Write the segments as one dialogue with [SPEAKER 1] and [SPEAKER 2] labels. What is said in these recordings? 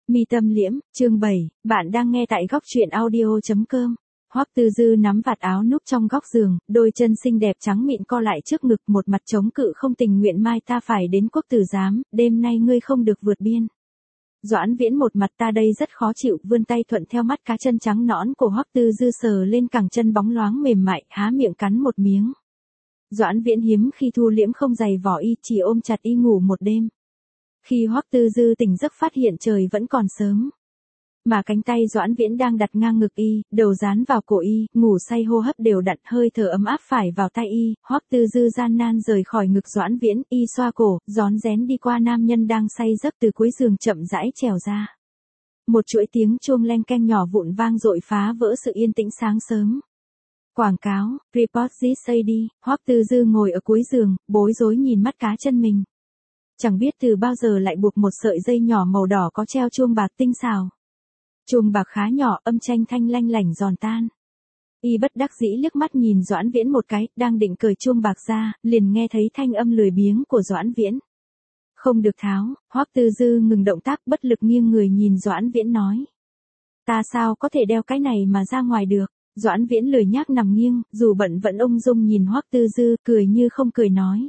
[SPEAKER 1] Mi Tâm Liễm, chương 7, bạn đang nghe tại góc truyện audio.com. Hoắc Tư Dư nắm vạt áo núp trong góc giường, đôi chân xinh đẹp trắng mịn co lại trước ngực, một mặt chống cự không tình nguyện, mai ta phải đến quốc tử giám, đêm nay ngươi không được vượt biên. Doãn Viễn một mặt ta đây rất khó chịu, vươn tay thuận theo mắt cá chân trắng nõn của Hoắc Tư Dư sờ lên cẳng chân bóng loáng mềm mại, há miệng cắn một miếng. Doãn Viễn hiếm khi thu liễm không giày vò y, chỉ ôm chặt y ngủ một đêm. Khi Hoắc Tư Dư tỉnh giấc phát hiện trời vẫn còn sớm, mà cánh tay Doãn Viễn đang đặt ngang ngực y, đầu dán vào cổ y, ngủ say hô hấp đều đặn, hơi thở ấm áp phải vào tay y. Hoắc Tư Dư gian nan rời khỏi ngực Doãn Viễn, y xoa cổ, rón rén đi qua nam nhân đang say giấc, từ cuối giường chậm rãi trèo ra. Một chuỗi tiếng chuông leng keng nhỏ vụn vang dội phá vỡ sự yên tĩnh sáng sớm. Quảng cáo, Report this AD. Hoắc Tư Dư ngồi ở cuối giường, bối rối nhìn mắt cá chân mình. Chẳng biết từ bao giờ lại buộc một sợi dây nhỏ màu đỏ có treo chuông bạc tinh xảo. Chuông bạc khá nhỏ, âm thanh thanh lanh lảnh giòn tan. Y bất đắc dĩ liếc mắt nhìn Doãn Viễn một cái, đang định cởi chuông bạc ra, liền nghe thấy thanh âm lười biếng của Doãn Viễn. Không được tháo. Hoắc Tư Dư ngừng động tác, bất lực nghiêng người nhìn Doãn Viễn nói. Ta sao có thể đeo cái này mà ra ngoài được? Doãn Viễn lười nhác nằm nghiêng, dù bận vẫn ung dung nhìn Hoắc Tư Dư, cười như không cười nói.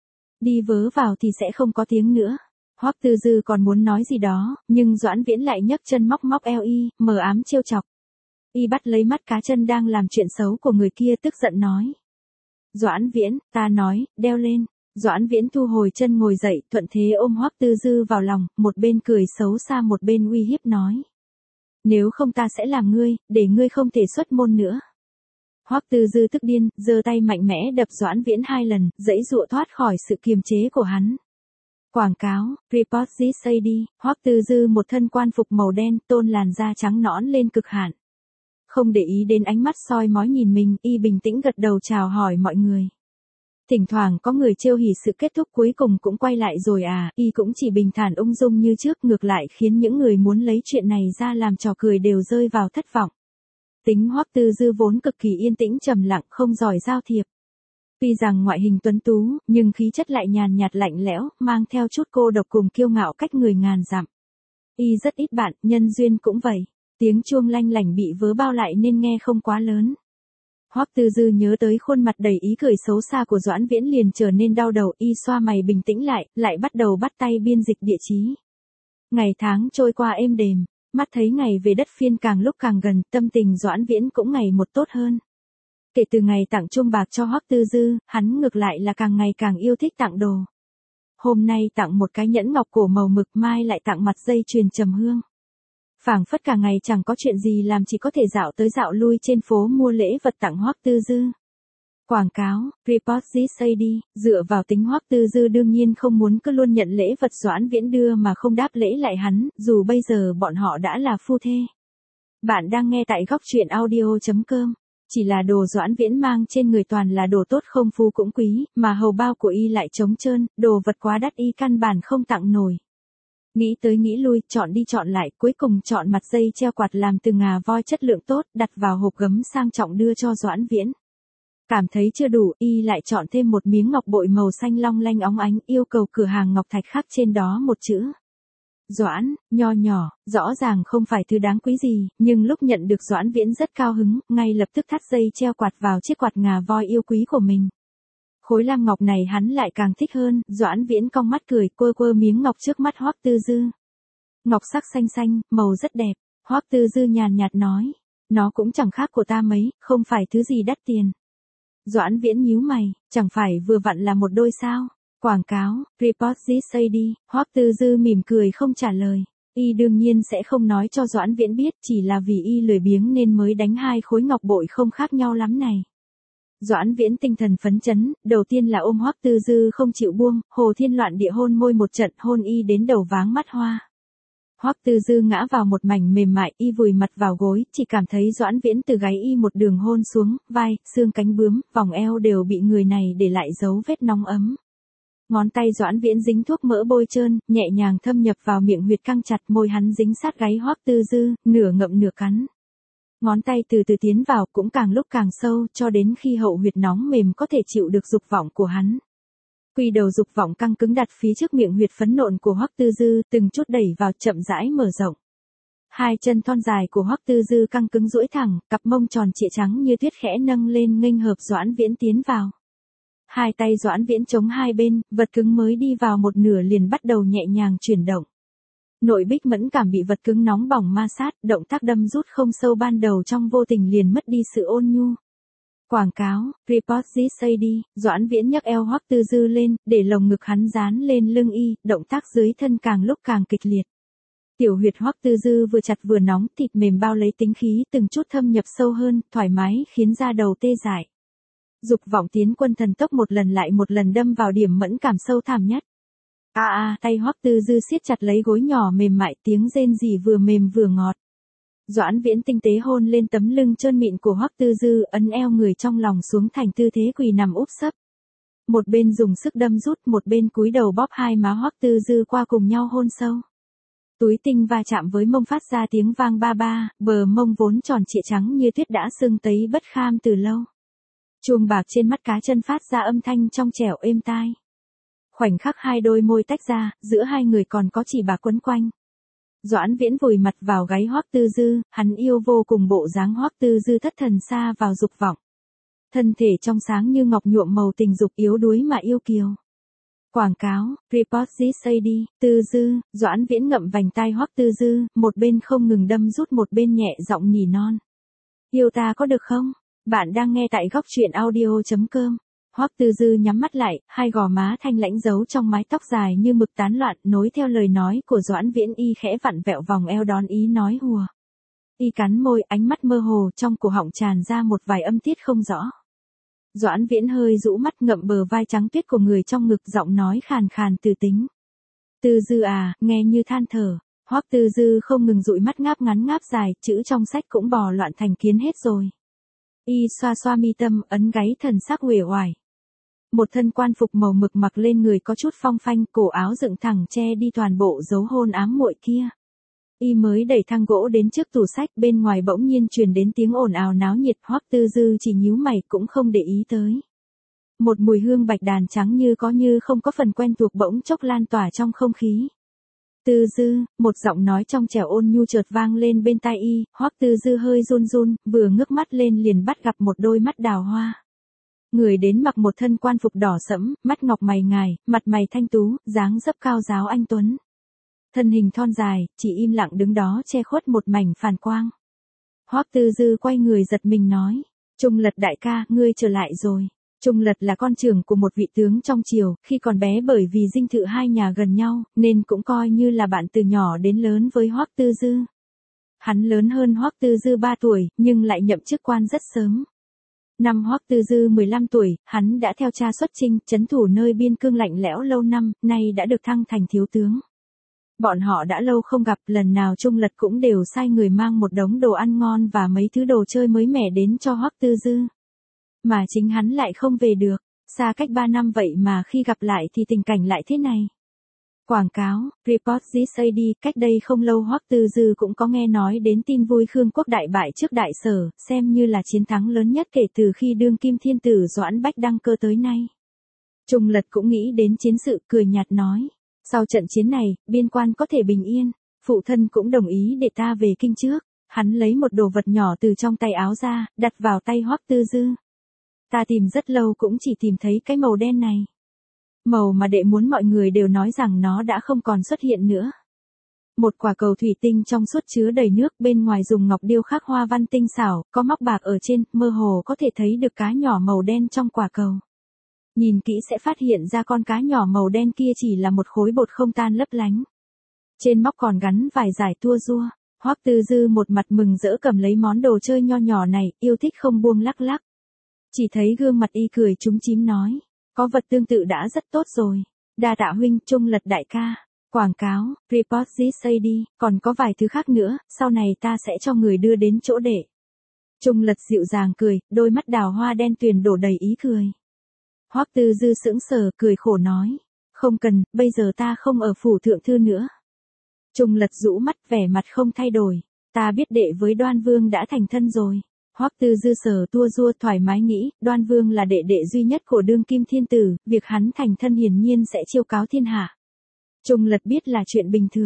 [SPEAKER 1] Đi vớ vào thì sẽ không có tiếng nữa. Hoắc Tư Dư còn muốn nói gì đó, nhưng Doãn Viễn lại nhấc chân móc móc eo y, mờ ám trêu chọc. Y bắt lấy mắt cá chân đang làm chuyện xấu của người kia, tức giận nói. Doãn Viễn, ta nói, đeo lên. Doãn Viễn thu hồi chân ngồi dậy, thuận thế ôm Hoắc Tư Dư vào lòng, một bên cười xấu xa một bên uy hiếp nói. Nếu không ta sẽ làm ngươi, để ngươi không thể xuất môn nữa. Hoắc Tư Dư tức điên, giơ tay mạnh mẽ đập Doãn Viễn 2 lần, giãy giụa thoát khỏi sự kiềm chế của hắn. Quảng cáo, Report this AD. Hoắc Tư Dư một thân quan phục màu đen, tôn làn da trắng nõn lên cực hạn. Không để ý đến ánh mắt soi mói nhìn mình, y bình tĩnh gật đầu chào hỏi mọi người. Thỉnh thoảng có người trêu hỉ sự kết thúc cuối cùng cũng quay lại rồi à, y cũng chỉ bình thản ung dung như trước, ngược lại khiến những người muốn lấy chuyện này ra làm trò cười đều rơi vào thất vọng. Tính Hoắc Tư Dư vốn cực kỳ yên tĩnh trầm lặng, không giỏi giao thiệp. Tuy rằng ngoại hình tuấn tú, nhưng khí chất lại nhàn nhạt lạnh lẽo, mang theo chút cô độc cùng kiêu ngạo cách người ngàn dặm. Y rất ít bạn, nhân duyên cũng vậy. Tiếng chuông lanh lảnh bị vớ bao lại nên nghe không quá lớn. Hoắc Tư Dư nhớ tới khuôn mặt đầy ý cười xấu xa của Doãn Viễn liền trở nên đau đầu, y xoa mày bình tĩnh lại bắt đầu bắt tay biên dịch địa chí. Ngày tháng trôi qua êm đềm, mắt thấy ngày về đất Phiên càng lúc càng gần, tâm tình Doãn Viễn cũng ngày một tốt hơn. Kể từ ngày tặng chuông bạc cho Hoắc Tư Dư, hắn ngược lại là càng ngày càng yêu thích tặng đồ. Hôm nay tặng một cái nhẫn ngọc cổ màu mực, mai lại tặng mặt dây chuyền trầm hương. Phảng phất cả ngày chẳng có chuyện gì làm, chỉ có thể dạo tới dạo lui trên phố mua lễ vật tặng Hoắc Tư Dư. Quảng cáo, Report this AD. Dựa vào tính Hoắc Tư Dư đương nhiên không muốn cứ luôn nhận lễ vật Doãn Viễn đưa mà không đáp lễ lại hắn, dù bây giờ bọn họ đã là phu thê. Bạn đang nghe tại góc truyện audio.com. Chỉ là đồ Doãn Viễn mang trên người toàn là đồ tốt, không phú cũng quý, mà hầu bao của y lại trống trơn, đồ vật quá đắt y căn bản không tặng nổi. Nghĩ tới nghĩ lui, chọn đi chọn lại, cuối cùng chọn mặt dây treo quạt làm từ ngà voi chất lượng tốt, đặt vào hộp gấm sang trọng đưa cho Doãn Viễn. Cảm thấy chưa đủ, y lại chọn thêm một miếng ngọc bội màu xanh long lanh óng ánh, yêu cầu cửa hàng ngọc thạch khắc trên đó một chữ. Doãn, nho nhỏ, rõ ràng không phải thứ đáng quý gì, nhưng lúc nhận được Doãn Viễn rất cao hứng, ngay lập tức thắt dây treo quạt vào chiếc quạt ngà voi yêu quý của mình. Khối lam ngọc này hắn lại càng thích hơn, Doãn Viễn cong mắt cười, quơ quơ miếng ngọc trước mắt Hoắc Tư Dư. Ngọc sắc xanh xanh, màu rất đẹp. Hoắc Tư Dư nhàn nhạt nói, nó cũng chẳng khác của ta mấy, không phải thứ gì đắt tiền. Doãn Viễn nhíu mày, chẳng phải vừa vặn là một đôi sao? Quảng cáo, Report this AD. Hoắc Tư Dư mỉm cười không trả lời. Y đương nhiên sẽ không nói cho Doãn Viễn biết, chỉ là vì y lười biếng nên mới đánh 2 khối ngọc bội không khác nhau lắm này. Doãn Viễn tinh thần phấn chấn, đầu tiên là ôm Hoắc Tư Dư không chịu buông, hồ thiên loạn địa hôn môi một trận, hôn y đến đầu váng mắt hoa. Hoắc Tư Dư ngã vào một mảnh mềm mại, y vùi mặt vào gối, chỉ cảm thấy Doãn Viễn từ gáy y một đường hôn xuống, vai, xương cánh bướm, vòng eo đều bị người này để lại dấu vết nóng ấm. Ngón tay Doãn Viễn dính thuốc mỡ bôi trơn, nhẹ nhàng thâm nhập vào miệng huyệt căng chặt, môi hắn dính sát gáy Hoắc Tư Dư, nửa ngậm nửa cắn. Ngón tay từ từ tiến vào, cũng càng lúc càng sâu, cho đến khi hậu huyệt nóng mềm có thể chịu được dục vọng của hắn. Quy đầu dục vọng căng cứng đặt phía trước miệng huyệt phấn nộn của Hoắc Tư Dư, từng chút đẩy vào, chậm rãi mở rộng. Hai chân thon dài của Hoắc Tư Dư căng cứng duỗi thẳng, cặp mông tròn trịa trắng như tuyết khẽ nâng lên nghênh hợp Doãn Viễn tiến vào. Hai tay Doãn Viễn chống hai bên, vật cứng mới đi vào một nửa liền bắt đầu nhẹ nhàng chuyển động. Nội Bích mẫn cảm bị vật cứng nóng bỏng ma sát, động tác đâm rút không sâu ban đầu trong vô tình liền mất đi sự ôn nhu. Quảng cáo, Report this AD, Doãn Viễn nhấc eo Hoắc Tư Dư lên, để lồng ngực hắn dán lên lưng y, động tác dưới thân càng lúc càng kịch liệt. Tiểu huyệt Hoắc Tư Dư vừa chặt vừa nóng, thịt mềm bao lấy tính khí từng chút thâm nhập sâu hơn, thoải mái khiến da đầu tê dại. Dục vọng tiến quân thần tốc một lần lại một lần đâm vào điểm mẫn cảm sâu thẳm nhất. Tay Hoắc Tư Dư siết chặt lấy gối nhỏ mềm mại, tiếng rên rỉ vừa mềm vừa ngọt. Doãn Viễn tinh tế hôn lên tấm lưng trơn mịn của Hoắc Tư Dư, ấn eo người trong lòng xuống thành tư thế quỳ nằm úp sấp. Một bên dùng sức đâm rút, một bên cúi đầu bóp hai má Hoắc Tư Dư qua cùng nhau hôn sâu. Túi tinh va chạm với mông phát ra tiếng vang ba ba, bờ mông vốn tròn trịa trắng như tuyết đã sưng tấy bất kham từ lâu. Chuông bạc trên mắt cá chân phát ra âm thanh trong trẻo êm tai. Khoảnh khắc hai đôi môi tách ra, giữa hai người còn có chỉ bạc quấn quanh. Doãn Viễn vùi mặt vào gáy Hoắc Tư Dư, hắn yêu vô cùng bộ dáng Hoắc Tư Dư thất thần xa vào dục vọng. Thân thể trong sáng như ngọc nhuộm màu tình dục, yếu đuối mà yêu kiều. Quảng cáo, Report this AD, Tư Dư, Doãn Viễn ngậm vành tai Hoắc Tư Dư, một bên không ngừng đâm rút một bên nhẹ giọng nỉ non. Yêu ta có được không? Bạn đang nghe tại góc truyện audio.com. Hoắc Tư Dư nhắm mắt lại, hai gò má thanh lãnh giấu trong mái tóc dài như mực tán loạn, nối theo lời nói của Doãn Viễn, y khẽ vặn vẹo vòng eo đón ý nói hùa. Y cắn môi, ánh mắt mơ hồ, trong cổ họng tràn ra một vài âm tiết không rõ. Doãn Viễn hơi rũ mắt ngậm bờ vai trắng tuyết của người trong ngực, giọng nói khàn khàn từ tính. Tư Dư à, nghe như than thở. Hoắc Tư Dư không ngừng dụi mắt ngáp ngắn ngáp dài, chữ trong sách cũng bò loạn thành kiến hết rồi. Y xoa xoa mi tâm, ấn gáy thần sắc uể oải. Một thân quan phục màu mực mặc lên người có chút phong phanh, cổ áo dựng thẳng che đi toàn bộ dấu hôn ám muội kia. Y mới đẩy thang gỗ đến trước tủ sách, bên ngoài bỗng nhiên truyền đến tiếng ồn ào náo nhiệt, Hoắc Tư Dư chỉ nhíu mày cũng không để ý tới. Một mùi hương bạch đàn trắng như có như không có phần quen thuộc bỗng chốc lan tỏa trong không khí. Tư Dư, một giọng nói trong trẻo ôn nhu chợt vang lên bên tai y, Hoắc Tư Dư hơi run run, vừa ngước mắt lên liền bắt gặp một đôi mắt đào hoa. Người đến mặc một thân quan phục đỏ sẫm, mắt ngọc mày ngài, mặt mày thanh tú, dáng dấp cao ráo anh tuấn. Thân hình thon dài, chỉ im lặng đứng đó che khuất một mảnh phản quang. Hoắc Tư Dư quay người giật mình nói, Trung Lật đại ca, ngươi trở lại rồi. Trung Lật là con trưởng của một vị tướng trong triều, khi còn bé bởi vì dinh thự hai nhà gần nhau, nên cũng coi như là bạn từ nhỏ đến lớn với Hoắc Tư Dư. Hắn lớn hơn Hoắc Tư Dư 3 tuổi, nhưng lại nhậm chức quan rất sớm. Năm Hoắc Tư Dư 15 tuổi, hắn đã theo cha xuất chinh, trấn thủ nơi biên cương lạnh lẽo lâu năm, nay đã được thăng thành thiếu tướng. Bọn họ đã lâu không gặp, lần nào Trung Lật cũng đều sai người mang một đống đồ ăn ngon và mấy thứ đồ chơi mới mẻ đến cho Hoắc Tư Dư. Mà chính hắn lại không về được, xa cách 3 năm vậy mà khi gặp lại thì tình cảnh lại thế này. Quảng cáo, Report this AD, cách đây không lâu Hoắc Tư Dư cũng có nghe nói đến tin vui Khương quốc đại bại trước Đại Sở, xem như là chiến thắng lớn nhất kể từ khi đương kim thiên tử Doãn Bách đăng cơ tới nay. Trung Lật cũng nghĩ đến chiến sự, cười nhạt nói, sau trận chiến này, biên quan có thể bình yên, phụ thân cũng đồng ý để ta về kinh trước. Hắn lấy một đồ vật nhỏ từ trong tay áo ra, đặt vào tay Hoắc Tư Dư. Ta tìm rất lâu cũng chỉ tìm thấy cái màu đen này. Màu mà đệ muốn mọi người đều nói rằng nó đã không còn xuất hiện nữa. Một quả cầu thủy tinh trong suốt chứa đầy nước, bên ngoài dùng ngọc điêu khắc hoa văn tinh xảo, có móc bạc ở trên, mơ hồ có thể thấy được cá nhỏ màu đen trong quả cầu. Nhìn kỹ sẽ phát hiện ra con cá nhỏ màu đen kia chỉ là một khối bột không tan lấp lánh. Trên móc còn gắn vài dải tua rua. Hoắc Tư Dư một mặt mừng rỡ cầm lấy món đồ chơi nho nhỏ này, yêu thích không buông lắc lắc. Chỉ thấy gương mặt y cười chúm chím nói, có vật tương tự đã rất tốt rồi. Đa tạ huynh, Trung Lật đại ca. Quảng cáo, Report this AD, còn có vài thứ khác nữa, sau này ta sẽ cho người đưa đến chỗ để. Trung Lật dịu dàng cười, đôi mắt đào hoa đen tuyền đổ đầy ý cười. Hoắc Tư Dư sững sờ, cười khổ nói, không cần, bây giờ ta không ở phủ thượng thư nữa. Trung Lật rũ mắt, vẻ mặt không thay đổi, ta biết đệ với Đoan Vương đã thành thân rồi. Hoắc Tư Dư sờ tua rua thoải mái nghĩ, Đoan Vương là đệ đệ duy nhất của đương kim thiên tử, việc hắn thành thân hiển nhiên sẽ chiêu cáo thiên hạ. Trung Lật biết là chuyện bình thường.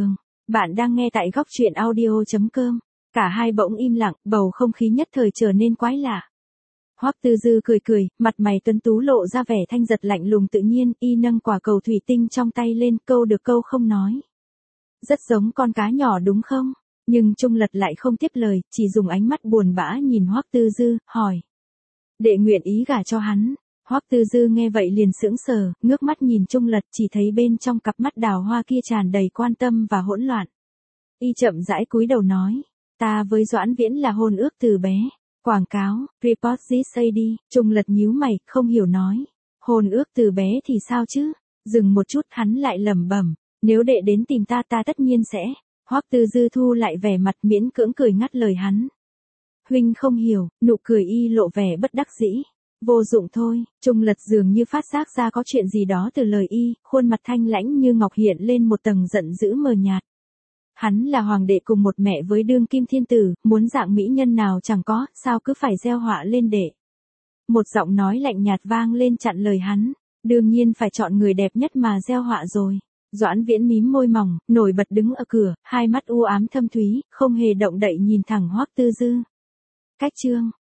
[SPEAKER 1] Bạn đang nghe tại góc truyện audio.com. Cả hai bỗng im lặng, bầu không khí nhất thời trở nên quái lạ. Hoắc Tư Dư cười cười, mặt mày tuấn tú lộ ra vẻ thanh giật lạnh lùng tự nhiên, y nâng quả cầu thủy tinh trong tay lên, câu được câu không nói. Rất giống con cá nhỏ đúng không? Nhưng Trung Lật lại không tiếp lời, chỉ dùng ánh mắt buồn bã nhìn Hoắc Tư Dư, hỏi. Đệ nguyện ý gả cho hắn. Hoắc Tư Dư nghe vậy liền sững sờ, ngước mắt nhìn Trung Lật, chỉ thấy bên trong cặp mắt đào hoa kia tràn đầy quan tâm và hỗn loạn. Y chậm rãi cúi đầu nói, ta với Doãn Viễn là hôn ước từ bé. Quảng cáo, report this AD, Trung Lật nhíu mày, không hiểu nói. Hôn ước từ bé thì sao chứ? Dừng một chút hắn lại lẩm bẩm, nếu đệ đến tìm ta tất nhiên sẽ. Hoắc Tư Dư thu lại vẻ mặt miễn cưỡng cười ngắt lời hắn. Huynh không hiểu, nụ cười y lộ vẻ bất đắc dĩ. Vô dụng thôi, Trung Lật dường như phát giác ra có chuyện gì đó từ lời y, khuôn mặt thanh lãnh như ngọc hiện lên một tầng giận dữ mờ nhạt. Hắn là hoàng đệ cùng một mẹ với đương kim thiên tử, muốn dạng mỹ nhân nào chẳng có, sao cứ phải gieo họa lên đệ. Một giọng nói lạnh nhạt vang lên chặn lời hắn, đương nhiên phải chọn người đẹp nhất mà gieo họa rồi. Doãn Viễn mím môi mỏng, nổi bật đứng ở cửa, hai mắt u ám thâm thúy, không hề động đậy nhìn thẳng Hoắc Tư Dư. Cách chương